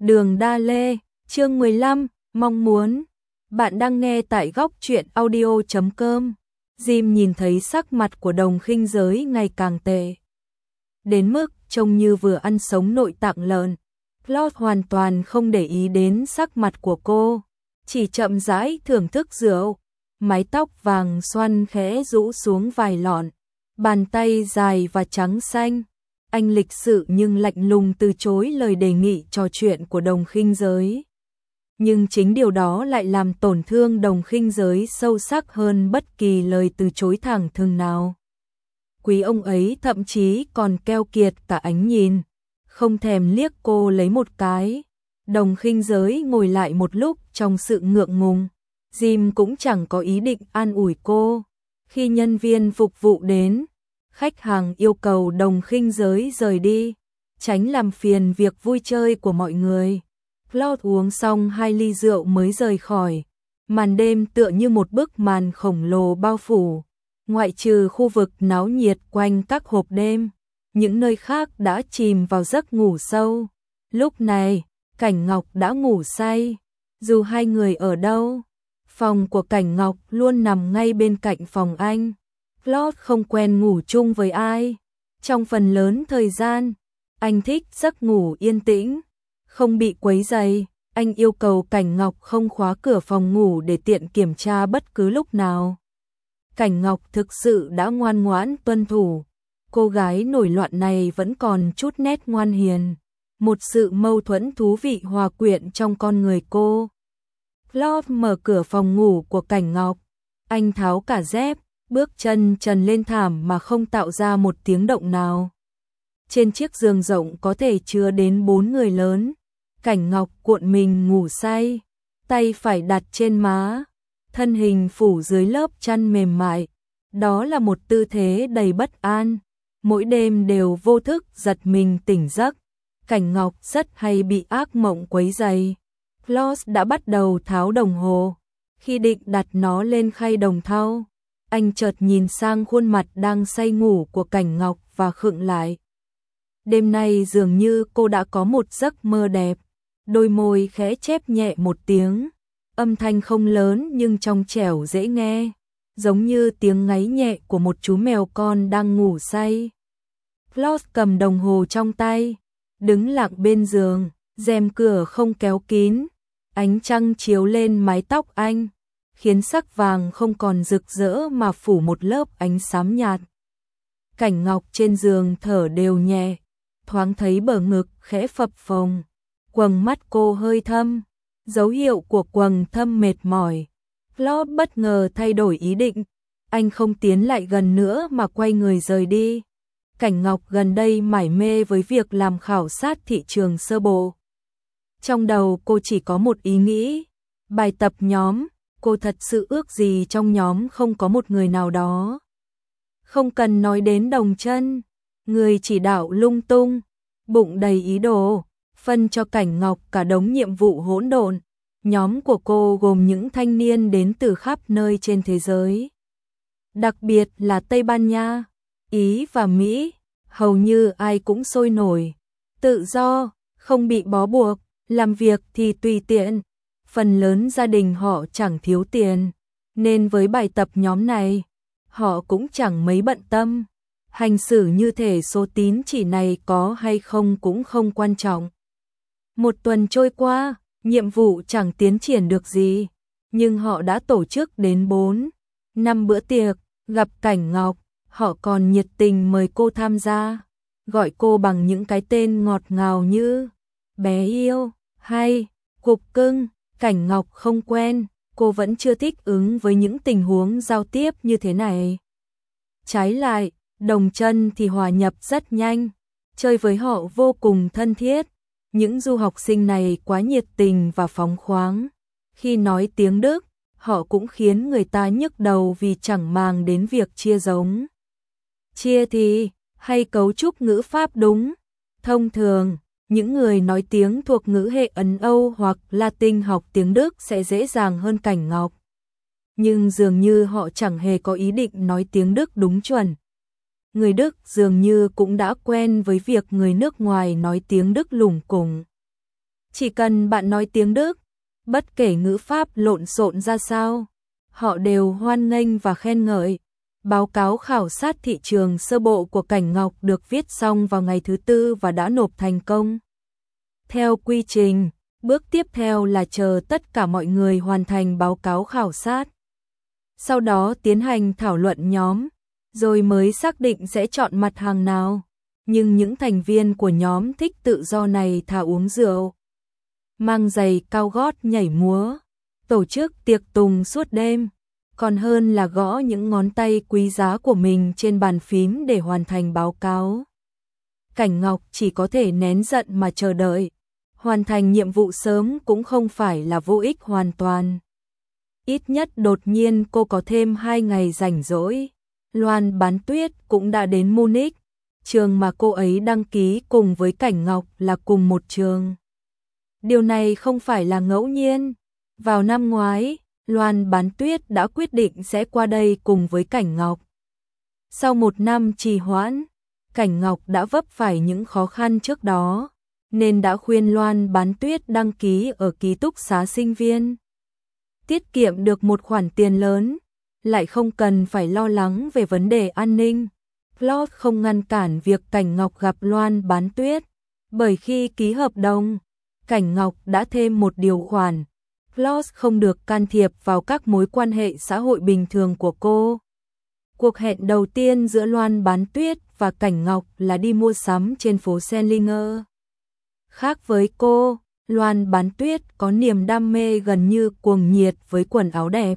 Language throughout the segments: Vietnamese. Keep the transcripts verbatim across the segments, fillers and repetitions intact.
Đường Đa Lê, chương mười lăm, mong muốn. Bạn đang nghe tại góc truyện audio chấm com. Jim nhìn thấy sắc mặt của Đồng Khinh Giới ngày càng tệ. Đến mức trông như vừa ăn sống nội tạng lợn. Claude hoàn toàn không để ý đến sắc mặt của cô, chỉ chậm rãi thưởng thức rượu. Mái tóc vàng xoăn khẽ rũ xuống vài lọn, bàn tay dài và trắng xanh. Anh lịch sự nhưng lạnh lùng từ chối lời đề nghị trò chuyện của Đồng Khinh Giới. Nhưng chính điều đó lại làm tổn thương Đồng Khinh Giới sâu sắc hơn bất kỳ lời từ chối thẳng thừng nào. Quý ông ấy thậm chí còn keo kiệt cả ánh nhìn, không thèm liếc cô lấy một cái. Đồng Khinh Giới ngồi lại một lúc trong sự ngượng ngùng. Jim cũng chẳng có ý định an ủi cô. Khi nhân viên phục vụ đến, khách hàng yêu cầu Đồng Khinh Giới rời đi, tránh làm phiền việc vui chơi của mọi người. Claude uống xong hai ly rượu mới rời khỏi. Màn đêm tựa như một bức màn khổng lồ bao phủ, ngoại trừ khu vực náo nhiệt quanh các hộp đêm, những nơi khác đã chìm vào giấc ngủ sâu. Lúc này, Cảnh Ngọc đã ngủ say. Dù hai người ở đâu, phòng của Cảnh Ngọc luôn nằm ngay bên cạnh phòng anh. Claude không quen ngủ chung với ai. Trong phần lớn thời gian, anh thích giấc ngủ yên tĩnh, không bị quấy rầy. Anh yêu cầu Cảnh Ngọc không khóa cửa phòng ngủ để tiện kiểm tra bất cứ lúc nào. Cảnh Ngọc thực sự đã ngoan ngoãn tuân thủ. Cô gái nổi loạn này vẫn còn chút nét ngoan hiền, một sự mâu thuẫn thú vị hòa quyện trong con người cô. Claude mở cửa phòng ngủ của Cảnh Ngọc. Anh tháo cả dép, bước chân trần lên thảm mà không tạo ra một tiếng động nào. Trên chiếc giường rộng có thể chứa đến bốn người lớn. Cảnh Ngọc cuộn mình ngủ say, tay phải đặt trên má, thân hình phủ dưới lớp chăn mềm mại. Đó là một tư thế đầy bất an. Mỗi đêm đều vô thức giật mình tỉnh giấc. Cảnh Ngọc rất hay bị ác mộng quấy rầy. Claude đã bắt đầu tháo đồng hồ. Khi định đặt nó lên khay đồng thau, anh chợt nhìn sang khuôn mặt đang say ngủ của Cảnh Ngọc và khựng lại. Đêm nay dường như cô đã có một giấc mơ đẹp. Đôi môi khẽ chép nhẹ một tiếng, âm thanh không lớn nhưng trong trẻo dễ nghe, giống như tiếng ngáy nhẹ của một chú mèo con đang ngủ say. Claude cầm đồng hồ trong tay, đứng lặng bên giường, rèm cửa không kéo kín, ánh trăng chiếu lên mái tóc anh, khiến sắc vàng không còn rực rỡ mà phủ một lớp ánh xám nhạt. Cảnh Ngọc trên giường thở đều nhẹ, thoáng thấy bờ ngực khẽ phập phồng, quầng mắt cô hơi thâm, dấu hiệu của quầng thâm mệt mỏi. Claude bất ngờ thay đổi ý định, anh không tiến lại gần nữa mà quay người rời đi. Cảnh Ngọc gần đây mải mê với việc làm khảo sát thị trường sơ bộ. Trong đầu cô chỉ có một ý nghĩ, bài tập nhóm. Cô thật sự ước gì trong nhóm không có một người nào đó. Không cần nói đến Đồng Chân, người chỉ đạo lung tung, bụng đầy ý đồ, phân cho Cảnh Ngọc cả đống nhiệm vụ hỗn độn. Nhóm của cô gồm những thanh niên đến từ khắp nơi trên thế giới, đặc biệt là Tây Ban Nha, Ý và Mỹ. Hầu như ai cũng sôi nổi, tự do, không bị bó buộc, làm việc thì tùy tiện. Phần lớn gia đình họ chẳng thiếu tiền, nên với bài tập nhóm này, họ cũng chẳng mấy bận tâm. Hành xử như thể số tín chỉ này có hay không cũng không quan trọng. Một tuần trôi qua, nhiệm vụ chẳng tiến triển được gì, nhưng họ đã tổ chức đến bốn, năm bữa tiệc, gặp Cảnh Ngọc, họ còn nhiệt tình mời cô tham gia, gọi cô bằng những cái tên ngọt ngào như bé yêu hay cục cưng. Cảnh Ngọc không quen, cô vẫn chưa thích ứng với những tình huống giao tiếp như thế này. Trái lại, Đồng Chân thì hòa nhập rất nhanh, chơi với họ vô cùng thân thiết. Những du học sinh này quá nhiệt tình và phóng khoáng. Khi nói tiếng Đức, họ cũng khiến người ta nhức đầu vì chẳng màng đến việc chia giống. Chia thì, hay cấu trúc ngữ pháp đúng. Thông thường, những người nói tiếng thuộc ngữ hệ Ấn Âu hoặc Latin học tiếng Đức sẽ dễ dàng hơn Cảnh Ngọc. Nhưng dường như họ chẳng hề có ý định nói tiếng Đức đúng chuẩn. Người Đức dường như cũng đã quen với việc người nước ngoài nói tiếng Đức lủng củng. Chỉ cần bạn nói tiếng Đức, bất kể ngữ pháp lộn xộn ra sao, họ đều hoan nghênh và khen ngợi. Báo cáo khảo sát thị trường sơ bộ của Cảnh Ngọc được viết xong vào ngày thứ tư và đã nộp thành công. Theo quy trình, bước tiếp theo là chờ tất cả mọi người hoàn thành báo cáo khảo sát. Sau đó tiến hành thảo luận nhóm, rồi mới xác định sẽ chọn mặt hàng nào. Nhưng những thành viên của nhóm thích tự do này thà uống rượu, mang giày cao gót nhảy múa, tổ chức tiệc tùng suốt đêm, còn hơn là gõ những ngón tay quý giá của mình trên bàn phím để hoàn thành báo cáo. Cảnh Ngọc chỉ có thể nén giận mà chờ đợi. Hoàn thành nhiệm vụ sớm cũng không phải là vô ích hoàn toàn. Ít nhất đột nhiên cô có thêm hai ngày rảnh rỗi. Loan Bán Tuyết cũng đã đến Munich. Trường mà cô ấy đăng ký cùng với Cảnh Ngọc là cùng một trường. Điều này không phải là ngẫu nhiên. Vào năm ngoái, Loan Bán Tuyết đã quyết định sẽ qua đây cùng với Cảnh Ngọc. Sau một năm trì hoãn, Cảnh Ngọc đã vấp phải những khó khăn trước đó, nên đã khuyên Loan Bán Tuyết đăng ký ở ký túc xá sinh viên. Tiết kiệm được một khoản tiền lớn, lại không cần phải lo lắng về vấn đề an ninh. Plot không ngăn cản việc Cảnh Ngọc gặp Loan Bán Tuyết, bởi khi ký hợp đồng, Cảnh Ngọc đã thêm một điều khoản. Plot không được can thiệp vào các mối quan hệ xã hội bình thường của cô. Cuộc hẹn đầu tiên giữa Loan Bán Tuyết và Cảnh Ngọc là đi mua sắm trên phố Selinger. Khác với cô, Loan Bán Tuyết có niềm đam mê gần như cuồng nhiệt với quần áo đẹp,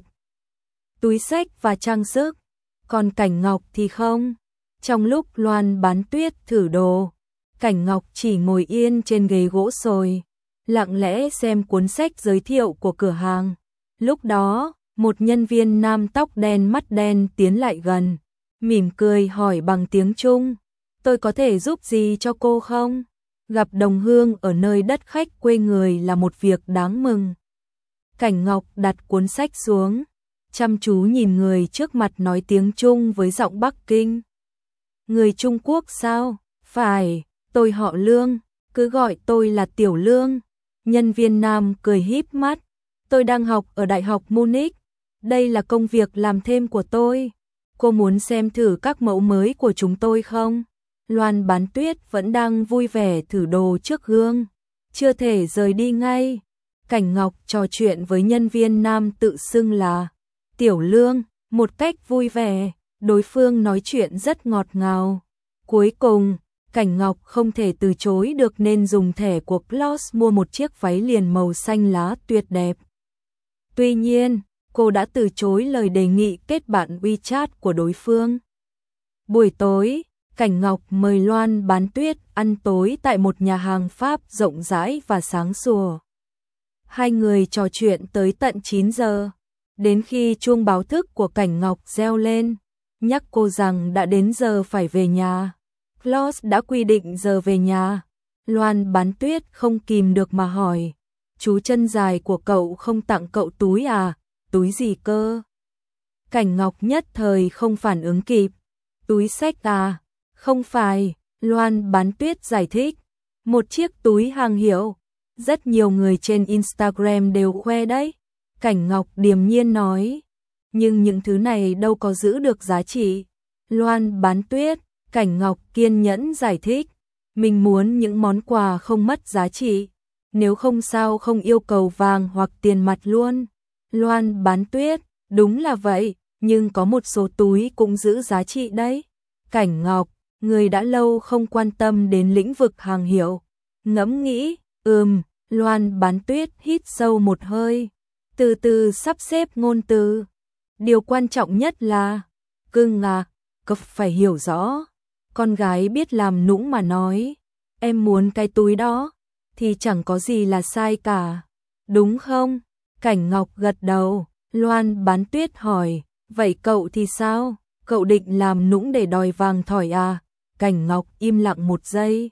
túi xách và trang sức, còn Cảnh Ngọc thì không. Trong lúc Loan Bán Tuyết thử đồ, Cảnh Ngọc chỉ ngồi yên trên ghế gỗ sồi, lặng lẽ xem cuốn sách giới thiệu của cửa hàng. Lúc đó, một nhân viên nam tóc đen mắt đen tiến lại gần, mỉm cười hỏi bằng tiếng Trung, tôi có thể giúp gì cho cô không? Gặp đồng hương ở nơi đất khách quê người là một việc đáng mừng. Cảnh Ngọc đặt cuốn sách xuống, chăm chú nhìn người trước mặt nói tiếng Trung với giọng Bắc Kinh. Người Trung Quốc sao? Phải, tôi họ Lương, cứ gọi tôi là Tiểu Lương. Nhân viên nam cười híp mắt, tôi đang học ở Đại học Munich, đây là công việc làm thêm của tôi. Cô muốn xem thử các mẫu mới của chúng tôi không? Loan Bán Tuyết vẫn đang vui vẻ thử đồ trước gương, chưa thể rời đi ngay. Cảnh Ngọc trò chuyện với nhân viên nam tự xưng là Tiểu Lương, một cách vui vẻ, đối phương nói chuyện rất ngọt ngào. Cuối cùng, Cảnh Ngọc không thể từ chối được nên dùng thẻ của Plus mua một chiếc váy liền màu xanh lá tuyệt đẹp. Tuy nhiên, cô đã từ chối lời đề nghị kết bạn WeChat của đối phương. Buổi tối, Cảnh Ngọc mời Loan Bán Tuyết ăn tối tại một nhà hàng Pháp rộng rãi và sáng sủa. Hai người trò chuyện tới tận chín giờ, đến khi chuông báo thức của Cảnh Ngọc reo lên, nhắc cô rằng đã đến giờ phải về nhà. Plus đã quy định giờ về nhà. Loan Bán Tuyết không kìm được mà hỏi, chú chân dài của cậu không tặng cậu túi à? Túi gì cơ? Cảnh Ngọc nhất thời không phản ứng kịp. Túi xách à? Không phải, Loan Bán Tuyết giải thích, một chiếc túi hàng hiệu, rất nhiều người trên Instagram đều khoe đấy. Cảnh Ngọc điềm nhiên nói, nhưng những thứ này đâu có giữ được giá trị. Loan Bán Tuyết, Cảnh Ngọc kiên nhẫn giải thích, mình muốn những món quà không mất giá trị, nếu không sao không yêu cầu vàng hoặc tiền mặt luôn. Loan Bán Tuyết, đúng là vậy, nhưng có một số túi cũng giữ giá trị đấy. Cảnh Ngọc, người đã lâu không quan tâm đến lĩnh vực hàng hiệu. Ngẫm nghĩ, ừm, Loan Bán Tuyết hít sâu một hơi, từ từ sắp xếp ngôn từ. Điều quan trọng nhất là, cưng à, cậu phải hiểu rõ. Con gái biết làm nũng mà nói, em muốn cái túi đó, thì chẳng có gì là sai cả. Đúng không? Cảnh Ngọc gật đầu. Loan Bán Tuyết hỏi, vậy cậu thì sao? Cậu định làm nũng để đòi vàng thỏi à? Cảnh Ngọc im lặng một giây,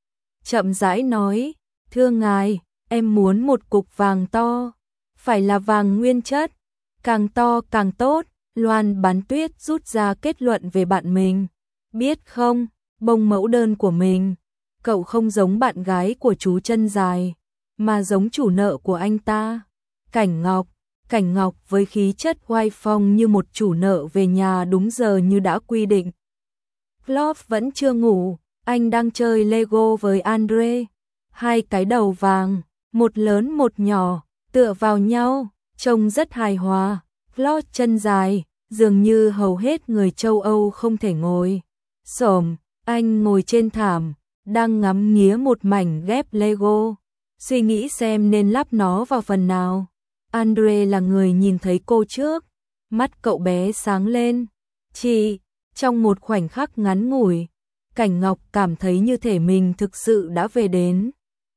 chậm rãi nói, thưa ngài, em muốn một cục vàng to, phải là vàng nguyên chất, càng to càng tốt. Loan Bán Tuyết rút ra kết luận về bạn mình. Biết không, bông mẫu đơn của mình, cậu không giống bạn gái của chú chân dài, mà giống chủ nợ của anh ta. Cảnh Ngọc, Cảnh Ngọc với khí chất oai phong như một chủ nợ về nhà đúng giờ như đã quy định. Love vẫn chưa ngủ, anh đang chơi Lego với Andre. Hai cái đầu vàng, một lớn một nhỏ, tựa vào nhau, trông rất hài hòa. Love chân dài, dường như hầu hết người châu Âu không thể ngồi xổm. Anh ngồi trên thảm, đang ngắm nghía một mảnh ghép Lego, suy nghĩ xem nên lắp nó vào phần nào. Andre là người nhìn thấy cô trước, mắt cậu bé sáng lên. Chị, trong một khoảnh khắc ngắn ngủi, Cảnh Ngọc cảm thấy như thể mình thực sự đã về đến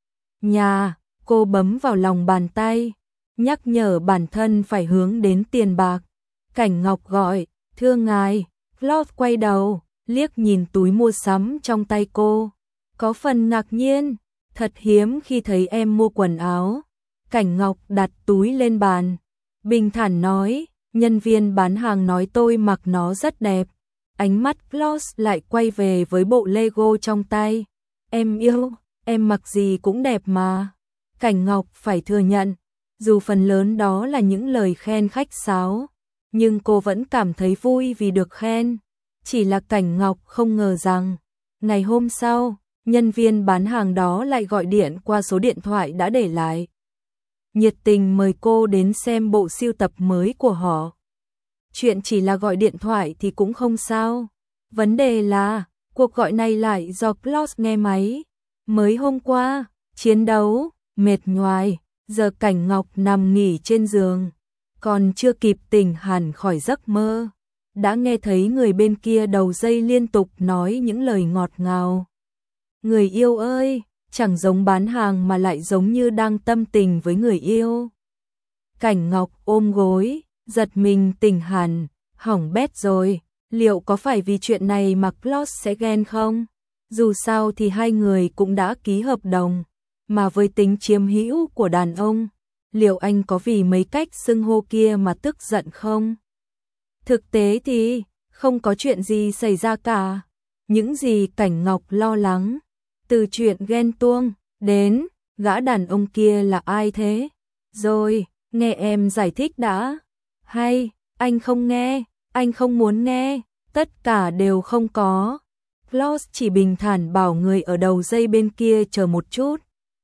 nhà. Cô bấm vào lòng bàn tay, nhắc nhở bản thân phải hướng đến tiền bạc. Cảnh Ngọc gọi, thưa ngài. Love quay đầu, liếc nhìn túi mua sắm trong tay cô, có phần ngạc nhiên, thật hiếm khi thấy em mua quần áo. Cảnh Ngọc đặt túi lên bàn, bình thản nói, nhân viên bán hàng nói tôi mặc nó rất đẹp. Ánh mắt Lost lại quay về với bộ Lego trong tay. Em yêu, em mặc gì cũng đẹp mà. Cảnh Ngọc phải thừa nhận, dù phần lớn đó là những lời khen khách sáo, nhưng cô vẫn cảm thấy vui vì được khen. Chỉ là Cảnh Ngọc không ngờ rằng, ngày hôm sau, nhân viên bán hàng đó lại gọi điện qua số điện thoại đã để lại. Nhiệt tình mời cô đến xem bộ sưu tập mới của họ. Chuyện chỉ là gọi điện thoại thì cũng không sao. Vấn đề là, cuộc gọi này lại do Klaus nghe máy. Mới hôm qua, chiến đấu, mệt nhoài, giờ Cảnh Ngọc nằm nghỉ trên giường. Còn chưa kịp tỉnh hẳn khỏi giấc mơ, đã nghe thấy người bên kia đầu dây liên tục nói những lời ngọt ngào. Người yêu ơi, chẳng giống bán hàng mà lại giống như đang tâm tình với người yêu. Cảnh Ngọc ôm gối, giật mình tỉnh hẳn, hỏng bét rồi, liệu có phải vì chuyện này mà Klaus sẽ ghen không? Dù sao thì hai người cũng đã ký hợp đồng, mà với tính chiếm hữu của đàn ông, liệu anh có vì mấy cách xưng hô kia mà tức giận không? Thực tế thì không có chuyện gì xảy ra cả. Những gì Cảnh Ngọc lo lắng, từ chuyện ghen tuông đến gã đàn ông kia là ai thế? Rồi, nghe em giải thích đã. Hay, anh không nghe, anh không muốn nghe, tất cả đều không có. Klaus chỉ bình thản bảo người ở đầu dây bên kia chờ một chút,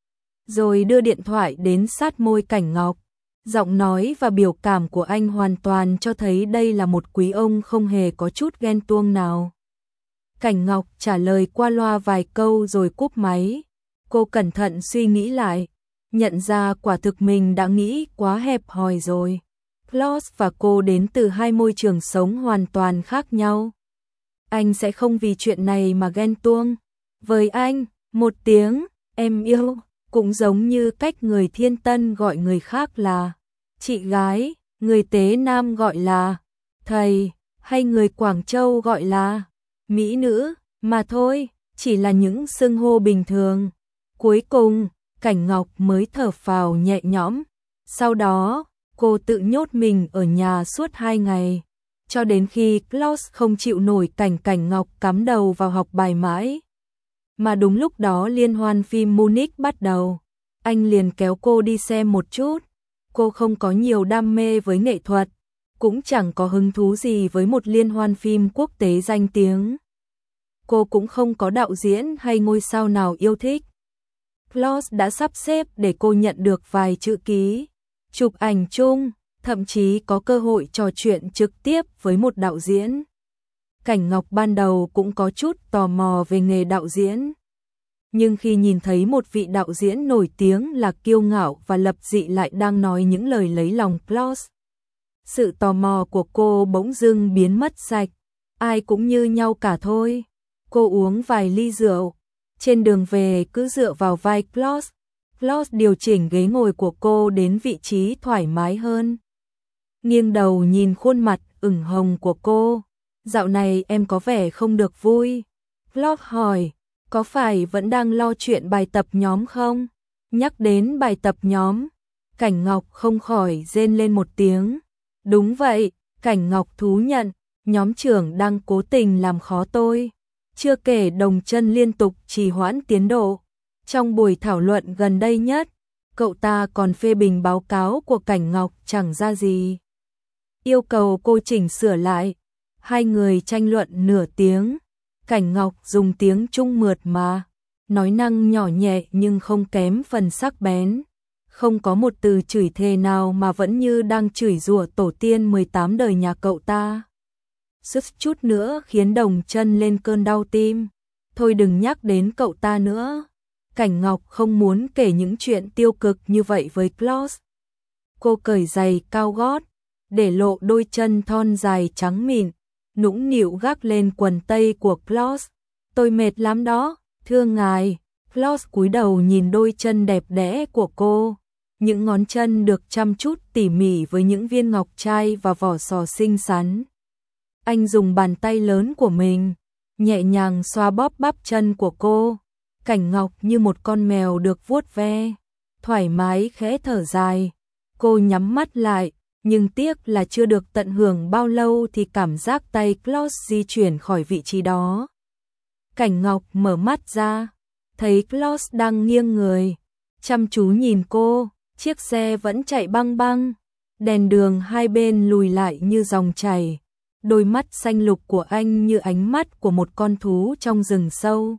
rồi đưa điện thoại đến sát môi Cảnh Ngọc. Giọng nói và biểu cảm của anh hoàn toàn cho thấy đây là một quý ông không hề có chút ghen tuông nào. Cảnh Ngọc trả lời qua loa vài câu rồi cúp máy. Cô cẩn thận suy nghĩ lại, nhận ra quả thực mình đã nghĩ quá hẹp hòi rồi. Klaus và cô đến từ hai môi trường sống hoàn toàn khác nhau. Anh sẽ không vì chuyện này mà ghen tuông. Với anh, một tiếng em yêu cũng giống như cách người Thiên Tân gọi người khác là chị gái, người Tế Nam gọi là thầy, hay người Quảng Châu gọi là mỹ nữ, mà thôi, chỉ là những xưng hô bình thường. Cuối cùng, Cảnh Ngọc mới thở phào nhẹ nhõm. Sau đó, cô tự nhốt mình ở nhà suốt hai ngày, cho đến khi Klaus không chịu nổi cảnh Cảnh Ngọc cắm đầu vào học bài mãi. Mà đúng lúc đó liên hoan phim Munich bắt đầu, anh liền kéo cô đi xem một chút. Cô không có nhiều đam mê với nghệ thuật, cũng chẳng có hứng thú gì với một liên hoan phim quốc tế danh tiếng. Cô cũng không có đạo diễn hay ngôi sao nào yêu thích. Klaus đã sắp xếp để cô nhận được vài chữ ký, chụp ảnh chung, thậm chí có cơ hội trò chuyện trực tiếp với một đạo diễn. Cảnh Ngọc ban đầu cũng có chút tò mò về nghề đạo diễn. Nhưng khi nhìn thấy một vị đạo diễn nổi tiếng là kiêu ngạo và lập dị lại đang nói những lời lấy lòng Klaus, sự tò mò của cô bỗng dưng biến mất sạch. Ai cũng như nhau cả thôi. Cô uống vài ly rượu, trên đường về cứ dựa vào vai Klaus. Klaus điều chỉnh ghế ngồi của cô đến vị trí thoải mái hơn, nghiêng đầu nhìn khuôn mặt ửng hồng của cô. Dạo này em có vẻ không được vui. Klaus hỏi, có phải vẫn đang lo chuyện bài tập nhóm không? Nhắc đến bài tập nhóm, Cảnh Ngọc không khỏi rên lên một tiếng. Đúng vậy, Cảnh Ngọc thú nhận, nhóm trưởng đang cố tình làm khó tôi. Chưa kể Đồng Chân liên tục trì hoãn tiến độ. Trong buổi thảo luận gần đây nhất, Cậu ta còn phê bình báo cáo của Cảnh Ngọc chẳng ra gì. Yêu cầu cô chỉnh sửa lại. Hai người tranh luận nửa tiếng. Cảnh Ngọc dùng tiếng Trung mượt mà, nói năng nhỏ nhẹ nhưng không kém phần sắc bén. Không có một từ chửi thề nào mà vẫn như đang chửi rủa tổ tiên mười tám đời nhà cậu ta. Suýt chút nữa khiến Đồng Chân lên cơn đau tim. Thôi đừng nhắc đến cậu ta nữa. Cảnh Ngọc không muốn kể những chuyện tiêu cực như vậy với Klaus. Cô cởi giày cao gót, để lộ đôi chân thon dài trắng mịn, nũng nịu gác lên quần tây của Klaus. Tôi mệt lắm đó, thưa ngài. Klaus cúi đầu nhìn đôi chân đẹp đẽ của cô. Những ngón chân được chăm chút tỉ mỉ với những viên ngọc trai và vỏ sò xinh xắn. Anh dùng bàn tay lớn của mình, nhẹ nhàng xoa bóp bắp chân của cô. Cảnh Ngọc như một con mèo được vuốt ve, thoải mái khẽ thở dài. Cô nhắm mắt lại, nhưng tiếc là chưa được tận hưởng bao lâu thì cảm giác tay Klaus di chuyển khỏi vị trí đó. Cảnh Ngọc mở mắt ra, thấy Klaus đang nghiêng người, chăm chú nhìn cô. Chiếc xe vẫn chạy băng băng, đèn đường hai bên lùi lại như dòng chảy. Đôi mắt xanh lục của anh như ánh mắt của một con thú trong rừng sâu.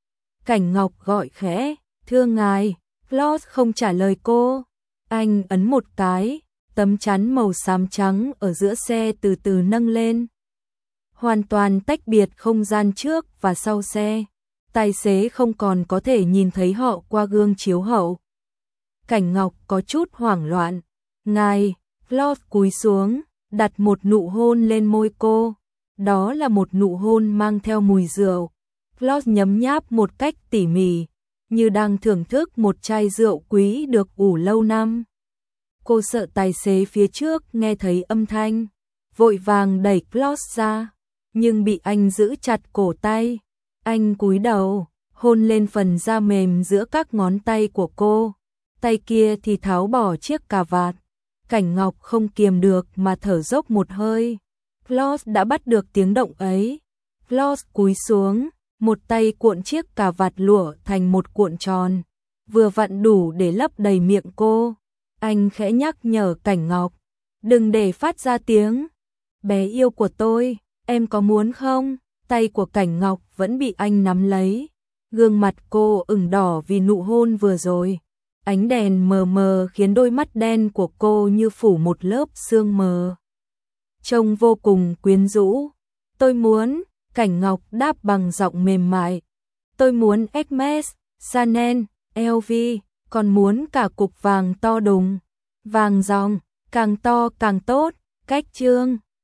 Cảnh Ngọc gọi khẽ, thưa ngài. Klaus không trả lời cô. Anh ấn một cái, tấm chắn màu xám trắng ở giữa xe từ từ nâng lên. Hoàn toàn tách biệt không gian trước và sau xe. Tài xế không còn có thể nhìn thấy họ qua gương chiếu hậu. Cảnh Ngọc có chút hoảng loạn. Ngài. Klaus cúi xuống, đặt một nụ hôn lên môi cô. Đó là một nụ hôn mang theo mùi rượu. Klaus nhấm nháp một cách tỉ mỉ, như đang thưởng thức một chai rượu quý được ủ lâu năm. Cô sợ tài xế phía trước nghe thấy âm thanh, vội vàng đẩy Klaus ra, nhưng bị anh giữ chặt cổ tay. Anh cúi đầu, hôn lên phần da mềm giữa các ngón tay của cô. Tay kia thì tháo bỏ chiếc cà vạt. Cảnh Ngọc không kiềm được mà thở dốc một hơi. Klaus đã bắt được tiếng động ấy. Klaus cúi xuống, một tay cuộn chiếc cà vạt lụa thành một cuộn tròn, vừa vặn đủ để lấp đầy miệng cô. Anh khẽ nhắc nhở Cảnh Ngọc, đừng để phát ra tiếng. Bé yêu của tôi, em có muốn không? Tay của Cảnh Ngọc vẫn bị anh nắm lấy. Gương mặt cô ửng đỏ vì nụ hôn vừa rồi. Ánh đèn mờ mờ khiến đôi mắt đen của cô như phủ một lớp sương mờ. Trông vô cùng quyến rũ. Tôi muốn, Cảnh Ngọc đáp bằng giọng mềm mại. Tôi muốn Hermes, Chanel, lờ vê, còn muốn cả cục vàng to đùng. Vàng ròng, càng to càng tốt, cách trương.